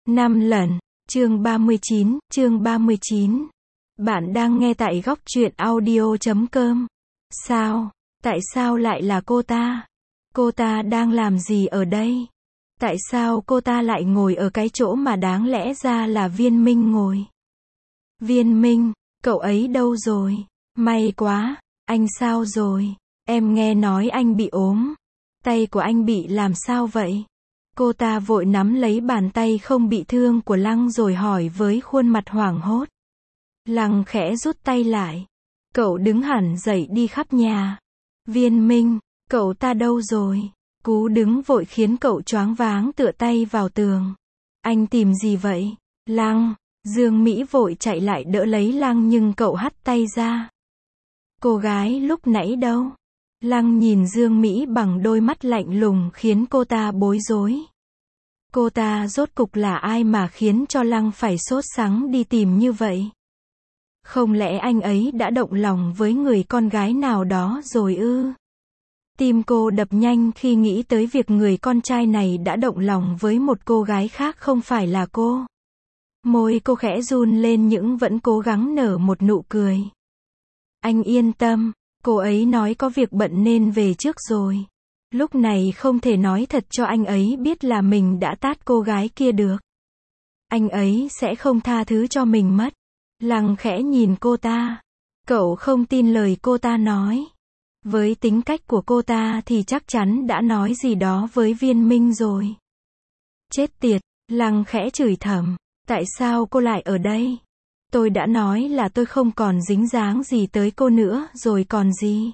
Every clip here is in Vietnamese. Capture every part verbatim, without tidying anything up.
Năm lần. Chương ba mươi chín, chương ba mươi chín. Bạn đang nghe tại góc truyện audio chấm com. Sao? Tại sao lại là cô ta? Cô ta đang làm gì ở đây? Tại sao cô ta lại ngồi ở cái chỗ mà đáng lẽ ra là Viên Minh ngồi? Viên Minh, cậu ấy đâu rồi? May quá, anh sao rồi? Em nghe nói anh bị ốm. Tay của anh bị làm sao vậy? Cô ta vội nắm lấy bàn tay không bị thương của Lăng rồi hỏi với khuôn mặt hoảng hốt. Lăng khẽ rút tay lại. Cậu đứng hẳn dậy đi khắp nhà. Viên Minh, cậu ta đâu rồi? Cú đứng vội khiến cậu choáng váng tựa tay vào tường. Anh tìm gì vậy? Lăng, Dương Mỹ vội chạy lại đỡ lấy Lăng nhưng cậu hắt tay ra. Cô gái lúc nãy đâu? Lăng nhìn Dương Mỹ bằng đôi mắt lạnh lùng khiến cô ta bối rối. Cô ta rốt cục là ai mà khiến cho Lăng phải sốt sắng đi tìm như vậy? Không lẽ anh ấy đã động lòng với người con gái nào đó rồi ư? Tim cô đập nhanh khi nghĩ tới việc người con trai này đã động lòng với một cô gái khác không phải là cô. Môi cô khẽ run lên nhưng vẫn cố gắng nở một nụ cười. Anh yên tâm, cô ấy nói có việc bận nên về trước rồi. Lúc này không thể nói thật cho anh ấy biết là mình đã tát cô gái kia được. Anh ấy sẽ không tha thứ cho mình mất. Lăng khẽ nhìn cô ta. Cậu không tin lời cô ta nói. Với tính cách của cô ta thì chắc chắn đã nói gì đó với Viên Minh rồi. Chết tiệt, Lăng khẽ chửi thầm. Tại sao cô lại ở đây? Tôi đã nói là tôi không còn dính dáng gì tới cô nữa rồi còn gì.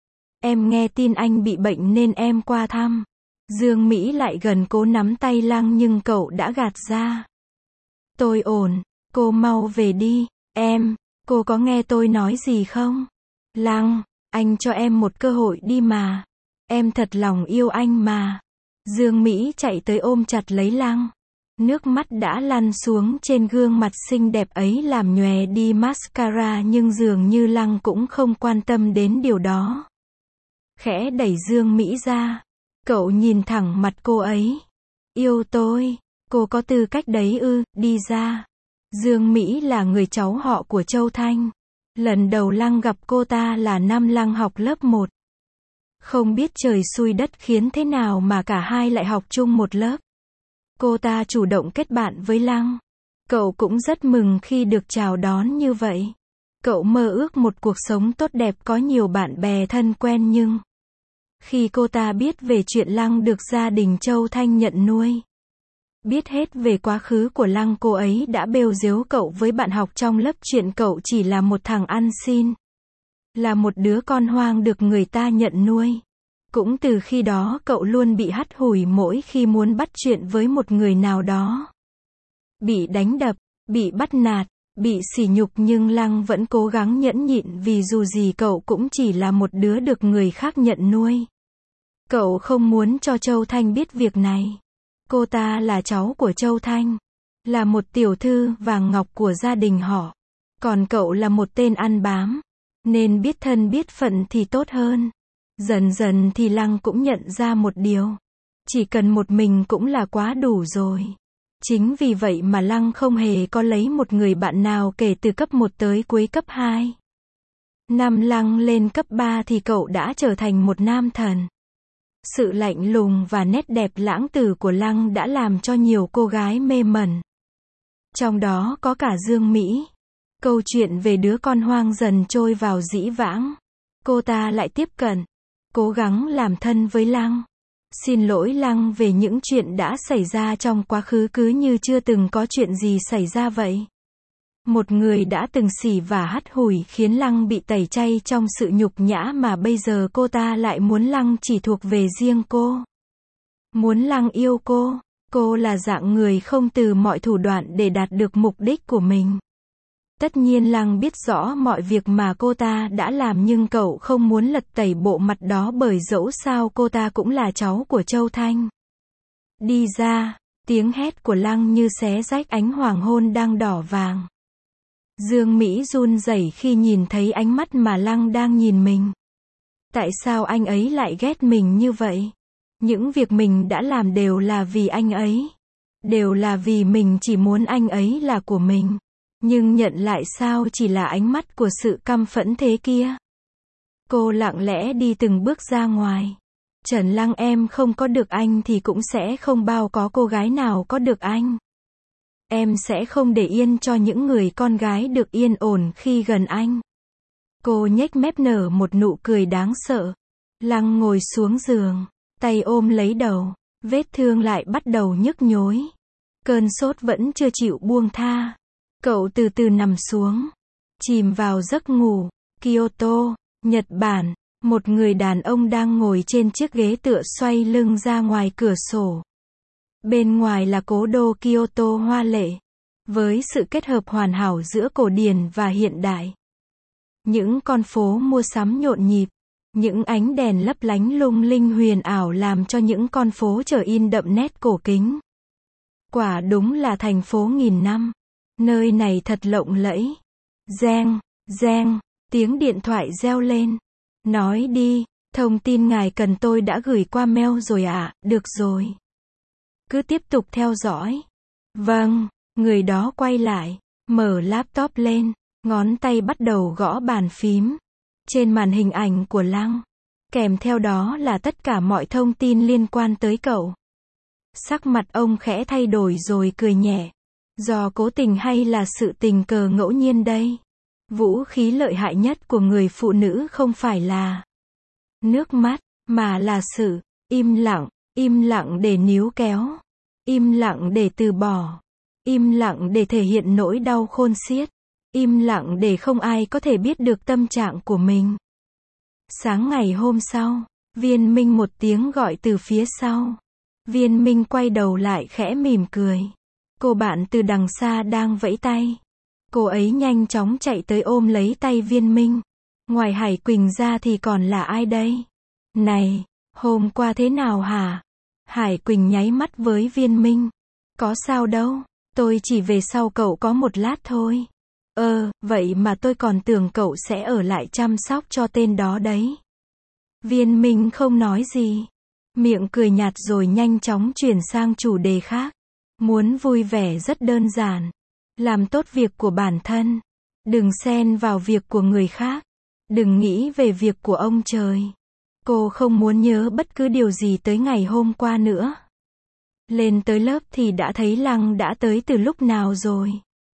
Em nghe tin anh bị bệnh nên em qua thăm. Dương Mỹ lại gần cố nắm tay Lăng nhưng cậu đã gạt ra. Tôi ổn, cô mau về đi. Em, cô có nghe tôi nói gì không? Lăng, anh cho em một cơ hội đi mà. Em thật lòng yêu anh mà. Dương Mỹ chạy tới ôm chặt lấy Lăng. Nước mắt đã lăn xuống trên gương mặt xinh đẹp ấy làm nhòe đi mascara nhưng dường như Lăng cũng không quan tâm đến điều đó. Khẽ đẩy Dương Mỹ ra. Cậu nhìn thẳng mặt cô ấy. Yêu tôi, cô có tư cách đấy ư, đi ra. Dương Mỹ là người cháu họ của Châu Thanh. Lần đầu Lăng gặp cô ta là năm Lăng học lớp một. Không biết trời xui đất khiến thế nào mà cả hai lại học chung một lớp. Cô ta chủ động kết bạn với Lăng. Cậu cũng rất mừng khi được chào đón như vậy. Cậu mơ ước một cuộc sống tốt đẹp có nhiều bạn bè thân quen nhưng khi cô ta biết về chuyện Lăng được gia đình Châu Thanh nhận nuôi, biết hết về quá khứ của Lăng, cô ấy đã bêu giếu cậu với bạn học trong lớp chuyện cậu chỉ là một thằng ăn xin, là một đứa con hoang được người ta nhận nuôi. Cũng từ khi đó cậu luôn bị hắt hủi mỗi khi muốn bắt chuyện với một người nào đó. Bị đánh đập, bị bắt nạt, bị sỉ nhục nhưng Lăng vẫn cố gắng nhẫn nhịn vì dù gì cậu cũng chỉ là một đứa được người khác nhận nuôi. Cậu không muốn cho Châu Thanh biết việc này. Cô ta là cháu của Châu Thanh, là một tiểu thư vàng ngọc của gia đình họ. Còn cậu là một tên ăn bám, nên biết thân biết phận thì tốt hơn. Dần dần thì Lăng cũng nhận ra một điều. Chỉ cần một mình cũng là quá đủ rồi. Chính vì vậy mà Lăng không hề có lấy một người bạn nào kể từ cấp một tới cuối cấp hai. Năm Lăng lên cấp ba thì cậu đã trở thành một nam thần. Sự lạnh lùng và nét đẹp lãng tử của Lăng đã làm cho nhiều cô gái mê mẩn. Trong đó có cả Dương Mỹ. Câu chuyện về đứa con hoang dần trôi vào dĩ vãng. Cô ta lại tiếp cận, cố gắng làm thân với Lăng. Xin lỗi Lăng về những chuyện đã xảy ra trong quá khứ cứ như chưa từng có chuyện gì xảy ra vậy. Một người đã từng xỉ và hắt hủi khiến Lăng bị tẩy chay trong sự nhục nhã mà bây giờ cô ta lại muốn Lăng chỉ thuộc về riêng cô. Muốn Lăng yêu cô. Cô là dạng người không từ mọi thủ đoạn để đạt được mục đích của mình. Tất nhiên Lăng biết rõ mọi việc mà cô ta đã làm nhưng cậu không muốn lật tẩy bộ mặt đó bởi dẫu sao cô ta cũng là cháu của Châu Thanh. Đi ra, tiếng hét của Lăng như xé rách ánh hoàng hôn đang đỏ vàng. Dương Mỹ run rẩy khi nhìn thấy ánh mắt mà Lăng đang nhìn mình. Tại sao anh ấy lại ghét mình như vậy? Những việc mình đã làm đều là vì anh ấy. Đều là vì mình chỉ muốn anh ấy là của mình. Nhưng nhận lại sao chỉ là ánh mắt của sự căm phẫn thế kia. Cô lặng lẽ đi từng bước ra ngoài. Trần Lăng em không có được anh thì cũng sẽ không bao có cô gái nào có được anh. Em sẽ không để yên cho những người con gái được yên ổn khi gần anh. Cô nhếch mép nở một nụ cười đáng sợ. Lăng ngồi xuống giường, tay ôm lấy đầu, vết thương lại bắt đầu nhức nhối. Cơn sốt vẫn chưa chịu buông tha. Cậu từ từ nằm xuống, chìm vào giấc ngủ. Kyoto, Nhật Bản, một người đàn ông đang ngồi trên chiếc ghế tựa xoay lưng ra ngoài cửa sổ. Bên ngoài là cố đô Kyoto hoa lệ, với sự kết hợp hoàn hảo giữa cổ điển và hiện đại. Những con phố mua sắm nhộn nhịp, những ánh đèn lấp lánh lung linh huyền ảo làm cho những con phố trở in đậm nét cổ kính. Quả đúng là thành phố nghìn năm. Nơi này thật lộng lẫy. Reng, reng, tiếng điện thoại reo lên. Nói đi, thông tin ngài cần tôi đã gửi qua mail rồi ạ, à, được rồi. Cứ tiếp tục theo dõi. Vâng, người đó quay lại, mở laptop lên, ngón tay bắt đầu gõ bàn phím. Trên màn hình ảnh của Lăng, kèm theo đó là tất cả mọi thông tin liên quan tới cậu. Sắc mặt ông khẽ thay đổi rồi cười nhẹ. Do cố tình hay là sự tình cờ ngẫu nhiên đây? Vũ khí lợi hại nhất của người phụ nữ không phải là nước mắt, mà là sự im lặng, im lặng để níu kéo, im lặng để từ bỏ, im lặng để thể hiện nỗi đau khôn xiết, im lặng để không ai có thể biết được tâm trạng của mình. Sáng ngày hôm sau, Viên Minh một tiếng gọi từ phía sau. Viên Minh quay đầu lại khẽ mỉm cười. Cô bạn từ đằng xa đang vẫy tay. Cô ấy nhanh chóng chạy tới ôm lấy tay Viên Minh. Ngoài Hải Quỳnh ra thì còn là ai đây? Này, hôm qua thế nào hả? Hải Quỳnh nháy mắt với Viên Minh. Có sao đâu, tôi chỉ về sau cậu có một lát thôi. Ờ, vậy mà tôi còn tưởng cậu sẽ ở lại chăm sóc cho tên đó đấy. Viên Minh không nói gì. Miệng cười nhạt rồi nhanh chóng chuyển sang chủ đề khác. Muốn vui vẻ rất đơn giản. Làm tốt việc của bản thân. Đừng xen vào việc của người khác. Đừng nghĩ về việc của ông trời. Cô không muốn nhớ bất cứ điều gì tới ngày hôm qua nữa. Lên tới lớp thì đã thấy Lăng đã tới từ lúc nào rồi.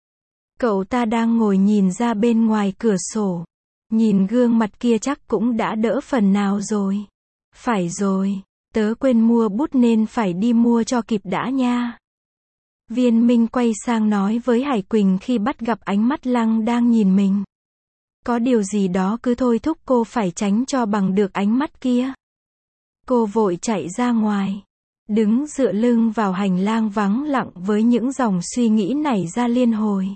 Cậu ta đang ngồi nhìn ra bên ngoài cửa sổ. Nhìn gương mặt kia chắc cũng đã đỡ phần nào rồi. Phải rồi, tớ quên mua bút nên phải đi mua cho kịp đã nha. Viên Minh quay sang nói với Hải Quỳnh khi bắt gặp ánh mắt Lăng đang nhìn mình. Có điều gì đó cứ thôi thúc cô phải tránh cho bằng được ánh mắt kia. Cô vội chạy ra ngoài. Đứng dựa lưng vào hành lang vắng lặng với những dòng suy nghĩ nảy ra liên hồi.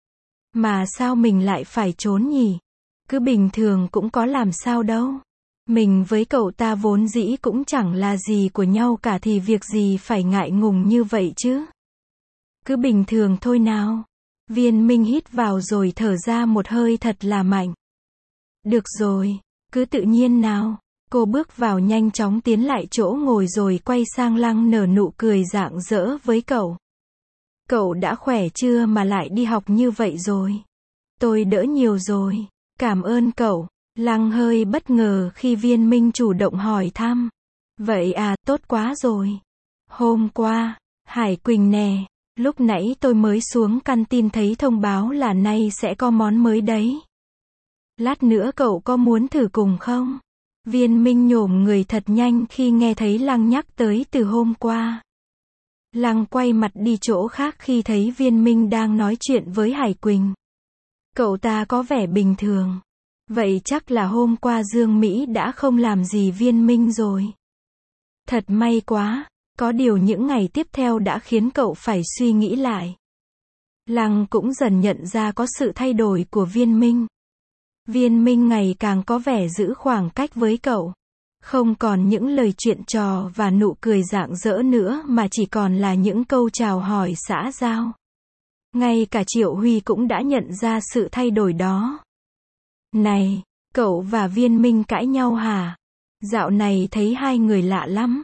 Mà sao mình lại phải trốn nhỉ? Cứ bình thường cũng có làm sao đâu. Mình với cậu ta vốn dĩ cũng chẳng là gì của nhau cả thì việc gì phải ngại ngùng như vậy chứ. Cứ bình thường thôi nào. Viên Minh hít vào rồi thở ra một hơi thật là mạnh. Được rồi, cứ tự nhiên nào. Cô bước vào nhanh chóng tiến lại chỗ ngồi rồi quay sang Lăng nở nụ cười rạng rỡ với cậu. Cậu đã khỏe chưa mà lại đi học như vậy rồi? Tôi đỡ nhiều rồi. Cảm ơn cậu. Lăng hơi bất ngờ khi Viên Minh chủ động hỏi thăm. Vậy à, tốt quá rồi. Hôm qua, Hải Quỳnh nè, lúc nãy tôi mới xuống căn tin thấy thông báo là nay sẽ có món mới đấy. Lát nữa cậu có muốn thử cùng không? Viên Minh nhổm người thật nhanh khi nghe thấy Lăng nhắc tới từ hôm qua. Lăng quay mặt đi chỗ khác khi thấy Viên Minh đang nói chuyện với Hải Quỳnh. Cậu ta có vẻ bình thường. Vậy chắc là hôm qua Dương Mỹ đã không làm gì Viên Minh rồi. Thật may quá, có điều những ngày tiếp theo đã khiến cậu phải suy nghĩ lại. Lăng cũng dần nhận ra có sự thay đổi của Viên Minh. Viên Minh ngày càng có vẻ giữ khoảng cách với cậu. Không còn những lời chuyện trò và nụ cười rạng rỡ nữa mà chỉ còn là những câu chào hỏi xã giao. Ngay cả Triệu Huy cũng đã nhận ra sự thay đổi đó. Này, cậu và Viên Minh cãi nhau hả? Dạo này thấy hai người lạ lắm.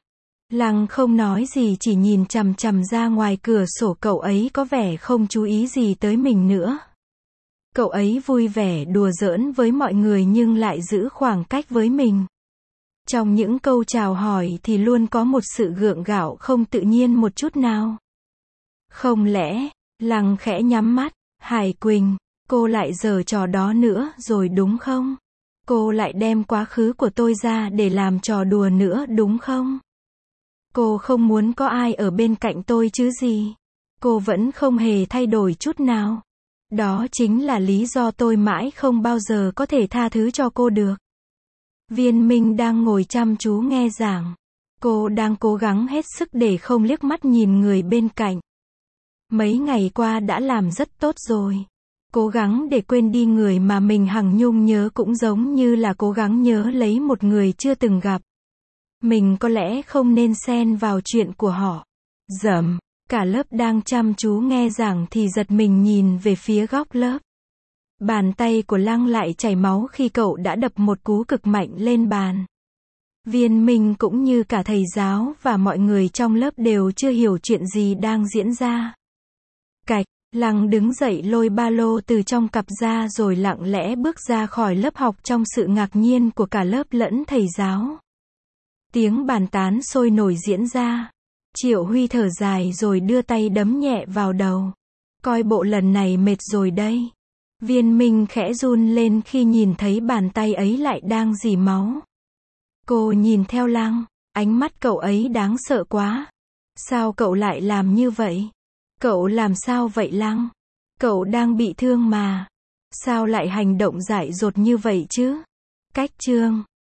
Lăng không nói gì, chỉ nhìn chằm chằm ra ngoài cửa sổ. Cậu ấy có vẻ không chú ý gì tới mình nữa. Cậu ấy vui vẻ đùa giỡn với mọi người nhưng lại giữ khoảng cách với mình. Trong những câu chào hỏi thì luôn có một sự gượng gạo không tự nhiên một chút nào. Không lẽ, Lăng khẽ nhắm mắt, Hải Quỳnh, cô lại giở trò đó nữa rồi đúng không? Cô lại đem quá khứ của tôi ra để làm trò đùa nữa đúng không? Cô không muốn có ai ở bên cạnh tôi chứ gì? Cô vẫn không hề thay đổi chút nào. Đó chính là lý do tôi mãi không bao giờ có thể tha thứ cho cô được. Viên Minh đang ngồi chăm chú nghe giảng. Cô đang cố gắng hết sức để không liếc mắt nhìn người bên cạnh. Mấy ngày qua đã làm rất tốt rồi. Cố gắng để quên đi người mà mình hằng nhung nhớ cũng giống như là cố gắng nhớ lấy một người chưa từng gặp. Mình có lẽ không nên xen vào chuyện của họ. Dầm, cả lớp đang chăm chú nghe giảng thì giật mình nhìn về phía góc lớp. Bàn tay của Lăng lại chảy máu khi cậu đã đập một cú cực mạnh lên bàn. Viên Minh cũng như cả thầy giáo và mọi người trong lớp đều chưa hiểu chuyện gì đang diễn ra. Cạch, Lăng đứng dậy lôi ba lô từ trong cặp ra rồi lặng lẽ bước ra khỏi lớp học trong sự ngạc nhiên của cả lớp lẫn thầy giáo. Tiếng bàn tán sôi nổi diễn ra. Triệu Huy thở dài rồi đưa tay đấm nhẹ vào đầu. Coi bộ lần này mệt rồi đây. Viên Minh khẽ run lên khi nhìn thấy bàn tay ấy lại đang rỉ máu. Cô nhìn theo Lăng, ánh mắt cậu ấy đáng sợ quá. Sao cậu lại làm như vậy? Cậu làm sao vậy Lăng? Cậu đang bị thương mà. Sao lại hành động dại dột như vậy chứ? Cách chương